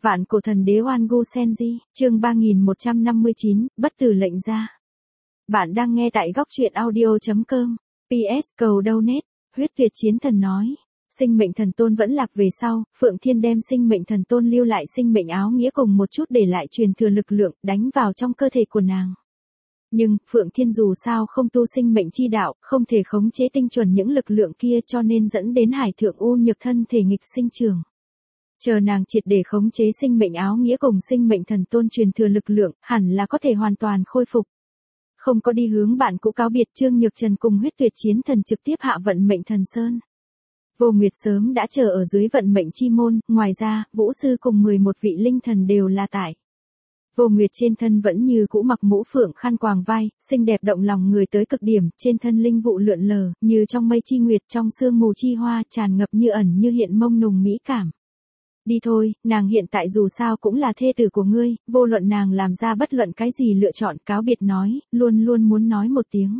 Vạn cổ thần đế Oan Gu Senji, chương 3159, bất tử lệnh ra. Bạn đang nghe tại góc truyện audio.com. PS cầu donate. Huyết Tuyệt Chiến Thần nói. Sinh mệnh thần tôn vẫn lạc về sau, Phượng Thiên đem sinh mệnh thần tôn lưu lại sinh mệnh áo nghĩa cùng một chút để lại truyền thừa lực lượng, đánh vào trong cơ thể của nàng. Nhưng, Phượng Thiên dù sao không tu sinh mệnh chi đạo, không thể khống chế tinh chuẩn những lực lượng kia cho nên dẫn đến Hải Thượng U Nhược thân thể nghịch sinh trường. Chờ nàng triệt để khống chế sinh mệnh áo nghĩa cùng sinh mệnh thần tôn truyền thừa lực lượng, hẳn là có thể hoàn toàn khôi phục. Không có đi hướng bạn cũ cáo biệt, Trương Nhược Trần cùng Huyết Tuyệt Chiến Thần trực tiếp hạ vận mệnh thần sơn. Vô Nguyệt sớm đã chờ ở dưới vận mệnh chi môn, ngoài ra, Vũ Sư cùng 11 vị linh thần đều là tại. Vô Nguyệt trên thân vẫn như cũ mặc mũ phượng khăn quàng vai, xinh đẹp động lòng người tới cực điểm, trên thân linh vụ lượn lờ, như trong mây chi nguyệt, trong sương mù chi hoa, tràn ngập như ẩn như hiện mông nùng mỹ cảm. Đi thôi, nàng hiện tại dù sao cũng là thê tử của ngươi, vô luận nàng làm ra bất luận cái gì lựa chọn, cáo biệt nói, luôn luôn muốn nói một tiếng.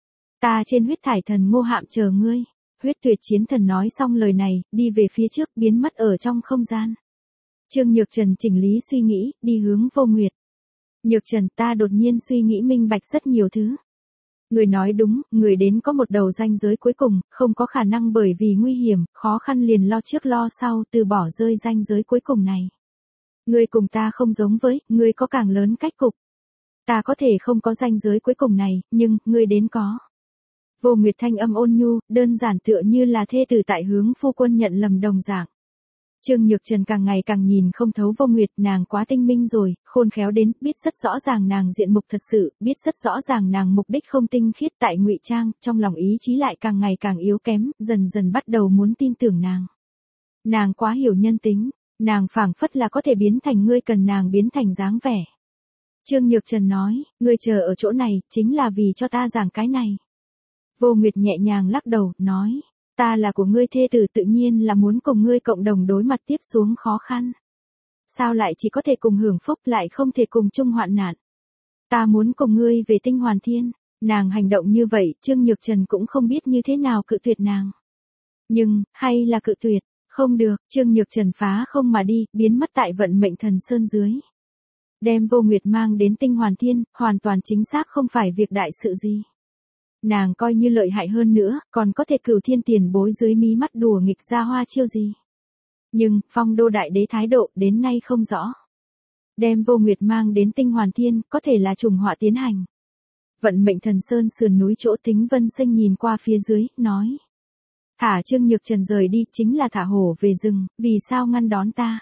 Ta trên huyết thải thần Ngô Hạm chờ ngươi. Huyết Tuyệt Chiến Thần nói xong lời này, đi về phía trước biến mất ở trong không gian. Trương Nhược Trần chỉnh lý suy nghĩ, đi hướng Vô Nguyệt. Nhược Trần, ta đột nhiên suy nghĩ minh bạch rất nhiều thứ. Người nói đúng, người đến có một đầu ranh giới cuối cùng, không có khả năng bởi vì nguy hiểm, khó khăn liền lo trước lo sau từ bỏ rơi ranh giới cuối cùng này. Ngươi cùng ta không giống với, ngươi có càng lớn cách cục. Ta có thể không có ranh giới cuối cùng này, nhưng, ngươi đến có. Vô Nguyệt thanh âm ôn nhu, đơn giản tựa như là thê tử tại hướng phu quân nhận lầm đồng dạng. Trương Nhược Trần càng ngày càng nhìn không thấu Vô Nguyệt, nàng quá tinh minh rồi, khôn khéo đến, biết rất rõ ràng nàng diện mục thật sự, biết rất rõ ràng nàng mục đích không tinh khiết tại ngụy trang, trong lòng ý chí lại càng ngày càng yếu kém, dần dần bắt đầu muốn tin tưởng nàng. Nàng quá hiểu nhân tính, nàng phảng phất là có thể biến thành ngươi cần nàng biến thành dáng vẻ. Trương Nhược Trần nói, ngươi chờ ở chỗ này, chính là vì cho ta giảng cái này. Vô Nguyệt nhẹ nhàng lắc đầu, nói. Ta là của ngươi thê tử tự nhiên là muốn cùng ngươi cộng đồng đối mặt tiếp xuống khó khăn. Sao lại chỉ có thể cùng hưởng phúc lại không thể cùng chung hoạn nạn. Ta muốn cùng ngươi về Tinh Hoàn Thiên. Nàng hành động như vậy, Trương Nhược Trần cũng không biết như thế nào cự tuyệt nàng. Nhưng, hay là cự tuyệt, không được, Trương Nhược Trần phá không mà đi, biến mất tại vận mệnh thần sơn dưới. Đem Vô Nguyệt mang đến Tinh Hoàn Thiên, hoàn toàn chính xác không phải việc đại sự gì. Nàng coi như lợi hại hơn nữa, còn có thể cửu thiên tiền bối dưới mí mắt đùa nghịch ra hoa chiêu gì. Nhưng, Phong Đô Đại Đế thái độ, đến nay không rõ. Đem Vô Nguyệt mang đến Tinh Hoàn Thiên, có thể là trùng họa tiến hành. Vận mệnh thần sơn sườn núi chỗ Tính Vân Sinh nhìn qua phía dưới, nói. Thả Trương Nhược Trần rời đi, chính là thả hổ về rừng, vì sao ngăn đón ta?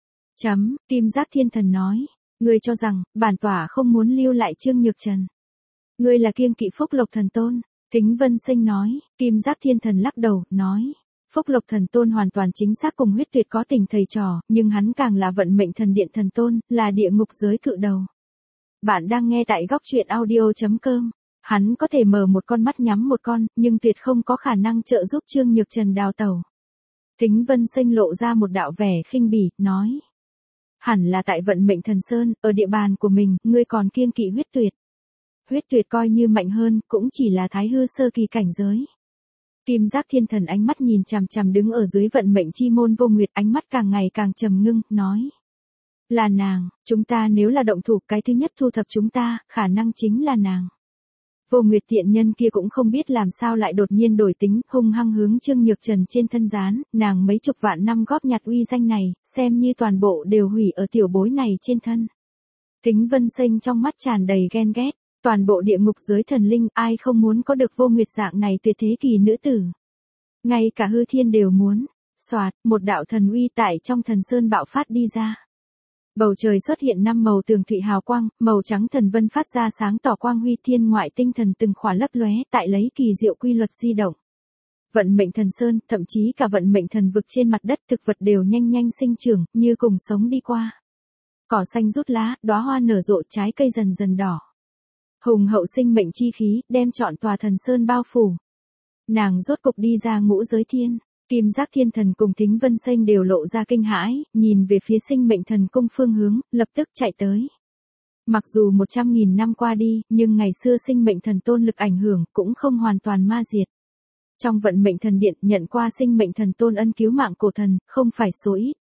Kim Giác Thiên Thần nói. Ngươi cho rằng, bản tỏa không muốn lưu lại Trương Nhược Trần. Ngươi là kiêng kỵ Phúc Lộc Thần Tôn. Tính Vân Sinh nói, Kim Giác Thiên Thần lắc đầu, nói. Phúc Lộc Thần Tôn hoàn toàn chính xác cùng Huyết Tuyệt có tình thầy trò, nhưng hắn càng là vận mệnh thần điện thần tôn, là địa ngục giới cự đầu. Bạn đang nghe tại góc truyện audio.com. Hắn có thể mở một con mắt nhắm một con, nhưng tuyệt không có khả năng trợ giúp Trương Nhược Trần đào tẩu. Tính Vân Sinh lộ ra một đạo vẻ khinh bỉ, nói. Hẳn là tại vận mệnh thần sơn, ở địa bàn của mình, ngươi còn kiêng kỵ Huyết Tuyệt. Huyết Tuyệt coi như mạnh hơn, cũng chỉ là thái hư sơ kỳ cảnh giới. Kim Giác Thiên Thần ánh mắt nhìn chằm chằm đứng ở dưới vận mệnh chi môn Vô Nguyệt, ánh mắt càng ngày càng trầm ngưng, nói. Là nàng, chúng ta nếu là động thủ, cái thứ nhất thu thập chúng ta, khả năng chính là nàng. Vô Nguyệt tiện nhân kia cũng không biết làm sao lại đột nhiên đổi tính, hung hăng hướng Trương Nhược Trần trên thân dán, nàng mấy chục vạn năm góp nhặt uy danh này, xem như toàn bộ đều hủy ở tiểu bối này trên thân. Tính Vân Sinh trong mắt tràn đầy ghen ghét. Toàn bộ địa ngục giới thần linh, ai không muốn có được Vô Nguyệt dạng này tuyệt thế kỳ nữ tử. Ngay cả hư thiên đều muốn. Soạt, một đạo thần uy tại trong thần sơn bạo phát đi ra. Bầu trời xuất hiện 5 màu tường thụy hào quang, màu trắng thần vân phát ra sáng tỏ quang huy, thiên ngoại tinh thần từng khỏa lấp lóe, tại lấy kỳ diệu quy luật di động. Vận mệnh thần sơn, thậm chí cả vận mệnh thần vực trên mặt đất thực vật đều nhanh nhanh sinh trưởng, như cùng sống đi qua. Cỏ xanh rút lá, đóa hoa nở rộ, trái cây dần dần đỏ. Hùng hậu sinh mệnh chi khí, đem trọn tòa thần sơn bao phủ. Nàng rốt cục đi ra ngũ giới thiên. Kim Giác Thiên Thần cùng Tính Vân Sinh đều lộ ra kinh hãi, nhìn về phía sinh mệnh thần cung phương hướng, lập tức chạy tới. Mặc dù 100.000 năm qua đi, nhưng ngày xưa sinh mệnh thần tôn lực ảnh hưởng cũng không hoàn toàn ma diệt. Trong vận mệnh thần điện nhận qua sinh mệnh thần tôn ân cứu mạng cổ thần, không phải số ít.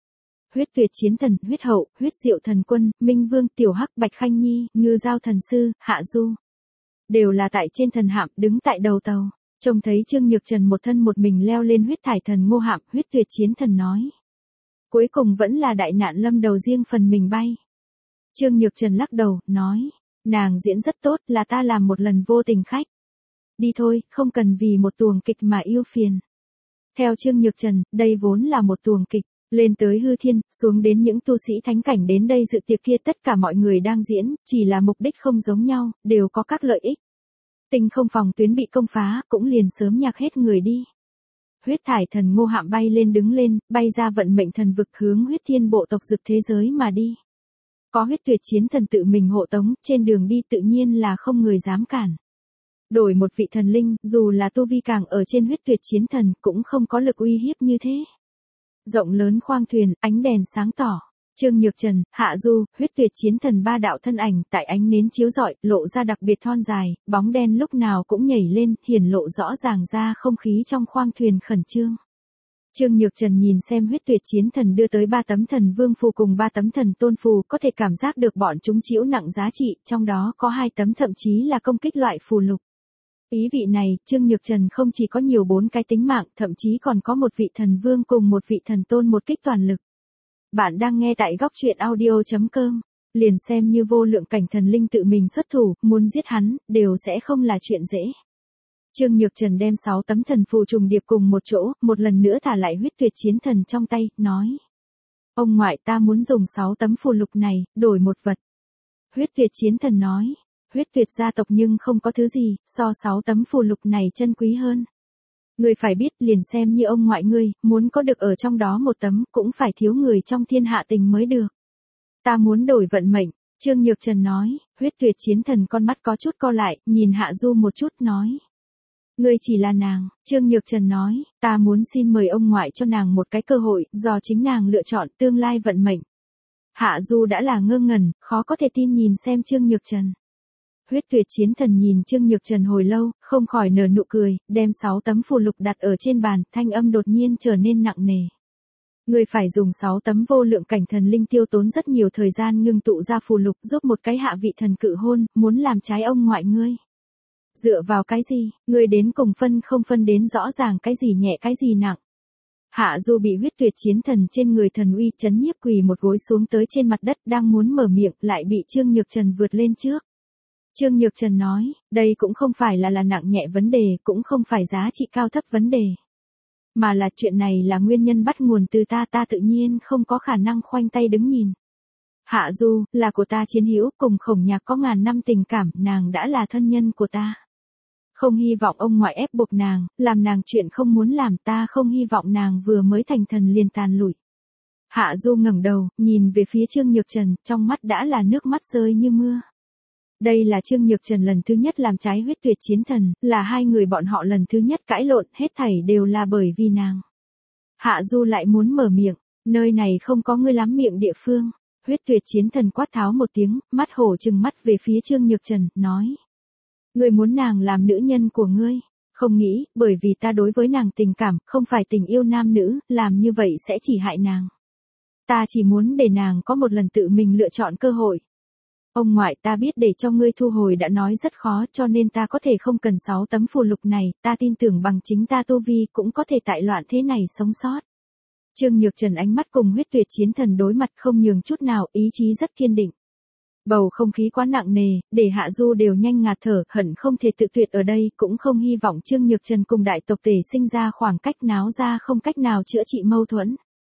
Huyết tuyệt chiến thần, huyết hậu, huyết diệu thần quân, minh vương, tiểu hắc, bạch khanh nhi, ngư giao thần sư, hạ du. Đều là tại trên thần hạm, đứng tại đầu tàu. Trông thấy Trương Nhược Trần một thân một mình leo lên huyết thải thần ngô hạm, huyết tuyệt chiến thần nói. Cuối cùng vẫn là đại nạn lâm đầu riêng phần mình bay. Trương Nhược Trần lắc đầu, nói. Nàng diễn rất tốt, là ta làm một lần vô tình khách. Đi thôi, không cần vì một tuồng kịch mà yêu phiền. Theo Trương Nhược Trần, đây vốn là một tuồng kịch. Lên tới hư thiên, xuống đến những tu sĩ thánh cảnh đến đây dự tiệc kia, tất cả mọi người đang diễn, chỉ là mục đích không giống nhau, đều có các lợi ích. Tinh không phòng tuyến bị công phá, cũng liền sớm nhạc hết người đi. Huyết thải thần ngô hạm bay lên đứng lên, bay ra vận mệnh thần vực hướng huyết thiên bộ tộc dực thế giới mà đi. Có huyết tuyệt chiến thần tự mình hộ tống, trên đường đi tự nhiên là không người dám cản. Đổi một vị thần linh, dù là tu vi càng ở trên huyết tuyệt chiến thần, cũng không có lực uy hiếp như thế. Rộng lớn khoang thuyền, ánh đèn sáng tỏ. Trương Nhược Trần, Hạ Du, huyết tuyệt chiến thần ba đạo thân ảnh tại ánh nến chiếu rọi, lộ ra đặc biệt thon dài, bóng đen lúc nào cũng nhảy lên, hiển lộ rõ ràng ra không khí trong khoang thuyền khẩn trương. Trương Nhược Trần nhìn xem huyết tuyệt chiến thần đưa tới 3 tấm thần vương phù cùng 3 tấm thần tôn phù, có thể cảm giác được bọn chúng chịu nặng giá trị, trong đó có 2 tấm thậm chí là công kích loại phù lục. Ý vị này, Trương Nhược Trần không chỉ có nhiều 4 cái tính mạng, thậm chí còn có một vị thần vương cùng một vị thần tôn một kích toàn lực. Bạn đang nghe tại góc truyện audio.com. Liền xem như vô lượng cảnh thần linh tự mình xuất thủ, muốn giết hắn, đều sẽ không là chuyện dễ. Trương Nhược Trần đem 6 tấm thần phù trùng điệp cùng một chỗ, một lần nữa thả lại huyết tuyệt chiến thần trong tay, nói. Ông ngoại, ta muốn dùng 6 tấm phù lục này, đổi một vật. Huyết tuyệt chiến thần nói. Huyết tuyệt gia tộc nhưng không có thứ gì, so 6 tấm phù lục này chân quý hơn. Ngươi phải biết, liền xem như ông ngoại ngươi, muốn có được ở trong đó một tấm, cũng phải thiếu người trong thiên hạ tình mới được. Ta muốn đổi vận mệnh, Trương Nhược Trần nói. Huyết tuyệt chiến thần con mắt có chút co lại, nhìn Hạ Du một chút nói. Ngươi chỉ là nàng, Trương Nhược Trần nói, ta muốn xin mời ông ngoại cho nàng một cái cơ hội, do chính nàng lựa chọn tương lai vận mệnh. Hạ Du đã là ngơ ngẩn, khó có thể tin nhìn xem Trương Nhược Trần. Huyết tuyệt chiến thần nhìn Trương Nhược Trần hồi lâu, không khỏi nở nụ cười, đem 6 tấm phù lục đặt ở trên bàn, thanh âm đột nhiên trở nên nặng nề. Ngươi phải dùng 6 tấm vô lượng cảnh thần linh tiêu tốn rất nhiều thời gian ngưng tụ ra phù lục giúp một cái hạ vị thần cự hôn, muốn làm trái ông ngoại ngươi. Dựa vào cái gì, ngươi đến cùng không phân đến rõ ràng cái gì nhẹ cái gì nặng. Hạ Du bị huyết tuyệt chiến thần trên người thần uy chấn nhiếp quỳ một gối xuống tới trên mặt đất đang muốn mở miệng lại bị Trương Nhược Trần vượt lên trước. Trương Nhược Trần nói, đây cũng không phải là nặng nhẹ vấn đề, cũng không phải giá trị cao thấp vấn đề. Mà là chuyện này là nguyên nhân bắt nguồn từ ta tự nhiên không có khả năng khoanh tay đứng nhìn. Hạ Du, là của ta chiến hữu, cùng Khổng Nhạc có ngàn năm tình cảm, nàng đã là thân nhân của ta. Không hy vọng ông ngoại ép buộc nàng, làm nàng chuyện không muốn làm, ta không hy vọng nàng vừa mới thành thần liền tàn lụi. Hạ Du ngẩng đầu, nhìn về phía Trương Nhược Trần, trong mắt đã là nước mắt rơi như mưa. Đây là Trương Nhược Trần lần thứ nhất làm trái huyết tuyệt chiến thần, là hai người bọn họ lần thứ nhất cãi lộn, hết thảy đều là bởi vì nàng. Hạ Du lại muốn mở miệng, nơi này không có ngươi lắm miệng địa phương. Huyết tuyệt chiến thần quát tháo một tiếng, mắt hổ trừng mắt về phía Trương Nhược Trần, nói. Ngươi muốn nàng làm nữ nhân của ngươi, không nghĩ, bởi vì ta đối với nàng tình cảm, không phải tình yêu nam nữ, làm như vậy sẽ chỉ hại nàng. Ta chỉ muốn để nàng có một lần tự mình lựa chọn cơ hội. Ông ngoại, ta biết để cho ngươi thu hồi đã nói rất khó, cho nên ta có thể không cần 6 tấm phù lục này, ta tin tưởng bằng chính ta tu vi cũng có thể tại loạn thế này sống sót. Trương Nhược Trần ánh mắt cùng huyết tuyệt chiến thần đối mặt không nhường chút nào, ý chí rất kiên định. Bầu không khí quá nặng nề, để Hạ Du đều nhanh ngạt thở, hận không thể tự tuyệt ở đây, cũng không hy vọng Trương Nhược Trần cùng đại tộc Tề sinh ra khoảng cách náo ra không cách nào chữa trị mâu thuẫn.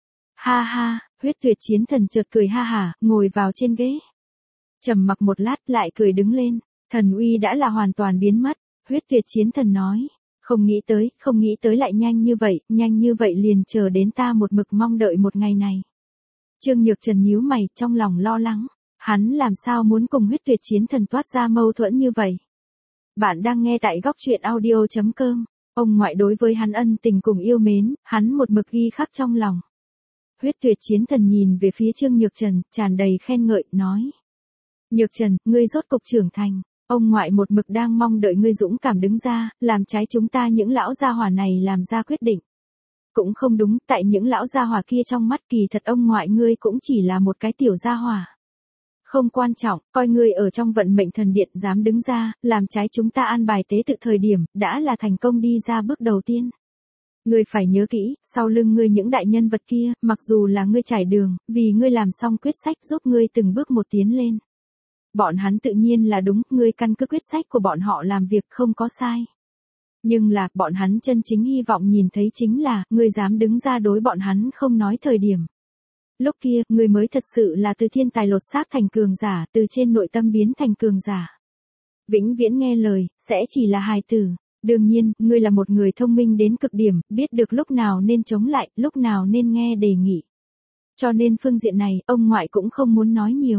Ha ha, huyết tuyệt chiến thần chợt cười ha hả, ngồi vào trên ghế. Trầm mặc một lát lại cười đứng lên, thần uy đã là hoàn toàn biến mất, huyết tuyệt chiến thần nói, không nghĩ tới lại nhanh như vậy liền chờ đến ta một mực mong đợi một ngày này. Trương Nhược Trần nhíu mày, trong lòng lo lắng, hắn làm sao muốn cùng huyết tuyệt chiến thần toát ra mâu thuẫn như vậy. Bạn đang nghe tại góc truyện audio.com, ông ngoại đối với hắn ân tình cùng yêu mến, hắn một mực ghi khắc trong lòng. Huyết tuyệt chiến thần nhìn về phía Trương Nhược Trần, tràn đầy khen ngợi, nói. Nhược Trần, ngươi rốt cục trưởng thành, ông ngoại một mực đang mong đợi ngươi dũng cảm đứng ra, làm trái chúng ta những lão gia hỏa này làm ra quyết định. Cũng không đúng, tại những lão gia hỏa kia trong mắt kỳ thật ông ngoại ngươi cũng chỉ là một cái tiểu gia hỏa. Không quan trọng, coi ngươi ở trong vận mệnh thần điện dám đứng ra, làm trái chúng ta an bài tế tự thời điểm, đã là thành công đi ra bước đầu tiên. Ngươi phải nhớ kỹ, sau lưng ngươi những đại nhân vật kia, mặc dù là ngươi trải đường, vì ngươi làm xong quyết sách giúp ngươi từng bước một tiến lên. Bọn hắn tự nhiên là đúng, ngươi căn cứ quyết sách của bọn họ làm việc không có sai. Nhưng là, bọn hắn chân chính hy vọng nhìn thấy chính là, ngươi dám đứng ra đối bọn hắn không nói thời điểm. Lúc kia, ngươi mới thật sự là từ thiên tài lột xác thành cường giả, từ trên nội tâm biến thành cường giả. Vĩnh viễn nghe lời, sẽ chỉ là hài tử. Đương nhiên, ngươi là một người thông minh đến cực điểm, biết được lúc nào nên chống lại, lúc nào nên nghe đề nghị. Cho nên phương diện này, ông ngoại cũng không muốn nói nhiều.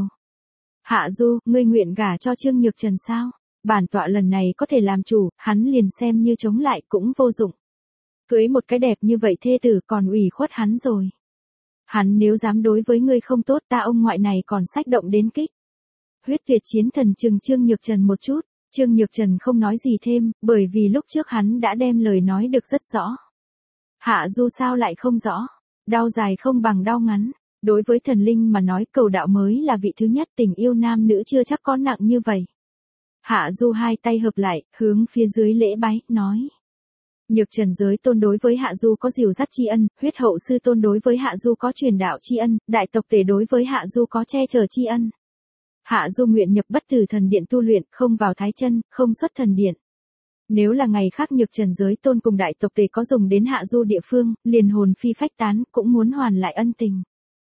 Hạ Du, ngươi nguyện gả cho Trương Nhược Trần sao? Bản tọa lần này có thể làm chủ, hắn liền xem như chống lại cũng vô dụng. Cưới một cái đẹp như vậy thê tử còn ủy khuất hắn rồi. Hắn nếu dám đối với ngươi không tốt ta ông ngoại này còn xách động đến kích. Huyết Tuyệt Chiến Thần trừng Trương Nhược Trần một chút, Trương Nhược Trần không nói gì thêm, bởi vì lúc trước hắn đã đem lời nói được rất rõ. Hạ Du sao lại không rõ, đau dài không bằng đau ngắn. Đối với thần linh mà nói cầu đạo mới là vị thứ nhất, tình yêu nam nữ chưa chắc có nặng như vậy. Hạ Du hai tay hợp lại, hướng phía dưới lễ bái, nói. Nhược Trần giới tôn đối với Hạ Du có dìu dắt tri ân, huyết hậu sư tôn đối với Hạ Du có truyền đạo tri ân, đại tộc tể đối với Hạ Du có che chở tri ân. Hạ Du nguyện nhập bất tử thần điện tu luyện, không vào thái chân, không xuất thần điện. Nếu là ngày khác Nhược Trần giới tôn cùng đại tộc tể có dùng đến Hạ Du địa phương, liền hồn phi phách tán, cũng muốn hoàn lại ân tình.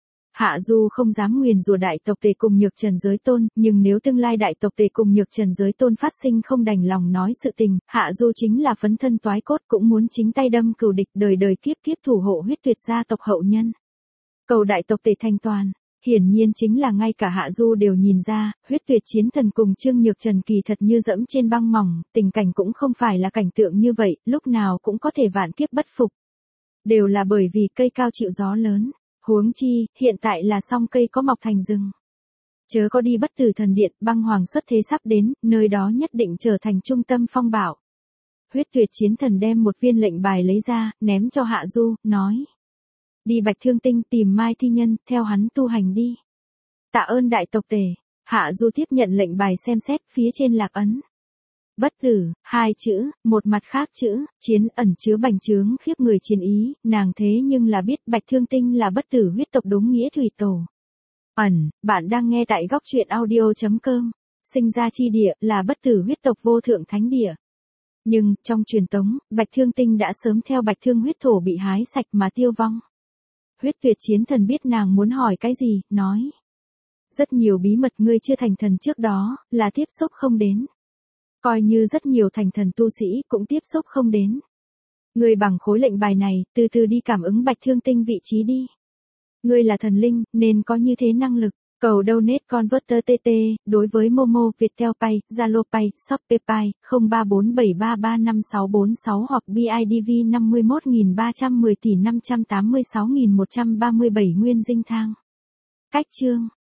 Hạ Du không dám nguyền rủa đại tộc tề cùng Nhược Trần giới tôn, nhưng nếu tương lai đại tộc tề cùng Nhược Trần giới tôn phát sinh không đành lòng nói sự tình, Hạ Du chính là phấn thân toái cốt cũng muốn chính tay đâm cừu địch đời đời kiếp kiếp thủ hộ huyết tuyệt gia tộc hậu nhân. Cầu đại tộc tề thanh toàn, hiển nhiên chính là ngay cả Hạ Du đều nhìn ra, huyết tuyệt chiến thần cùng Trương Nhược Trần kỳ thật như dẫm trên băng mỏng, tình cảnh cũng không phải là cảnh tượng như vậy, lúc nào cũng có thể vạn kiếp bất phục. Đều là bởi vì cây cao chịu gió lớn. Huống chi, hiện tại là song cây có mọc thành rừng. Chớ có đi bất tử thần điện, băng hoàng xuất thế sắp đến, nơi đó nhất định trở thành trung tâm phong bạo. Huyết Tuyệt Chiến Thần đem một viên lệnh bài lấy ra, ném cho Hạ Du, nói. Đi Bạch Thương Tinh tìm Mai Thi Nhân, theo hắn tu hành đi. Tạ ơn đại tộc tề. Hạ Du tiếp nhận lệnh bài xem xét, phía trên lạc ấn. Bất tử, hai chữ, một mặt khác chữ, chiến ẩn chứa bành trướng khiếp người chiến ý, nàng thế nhưng là biết Bạch Thương Tinh là bất tử huyết tộc đúng nghĩa thủy tổ. Ẩn, bạn đang nghe tại góc truyện audio.com, sinh ra chi địa là bất tử huyết tộc vô thượng thánh địa. Nhưng, trong truyền tống, Bạch Thương Tinh đã sớm theo Bạch Thương huyết thổ bị hái sạch mà tiêu vong. Huyết Tuyệt Chiến Thần biết nàng muốn hỏi cái gì, nói. Rất nhiều bí mật ngươi chưa thành thần trước đó, là tiếp xúc không đến. Coi như rất nhiều thành thần tu sĩ cũng tiếp xúc không đến. Ngươi bằng khối lệnh bài này, từ từ đi cảm ứng Bạch Thương Tinh vị trí đi. Ngươi là thần linh, nên có như thế năng lực. Cầu donate converter TT, đối với Momo, Viettel Pay, Zalo Pay, Shopee Pay, 0347335646 hoặc BIDV 51310 tỷ 586.137 nguyên dinh thang. Cách chương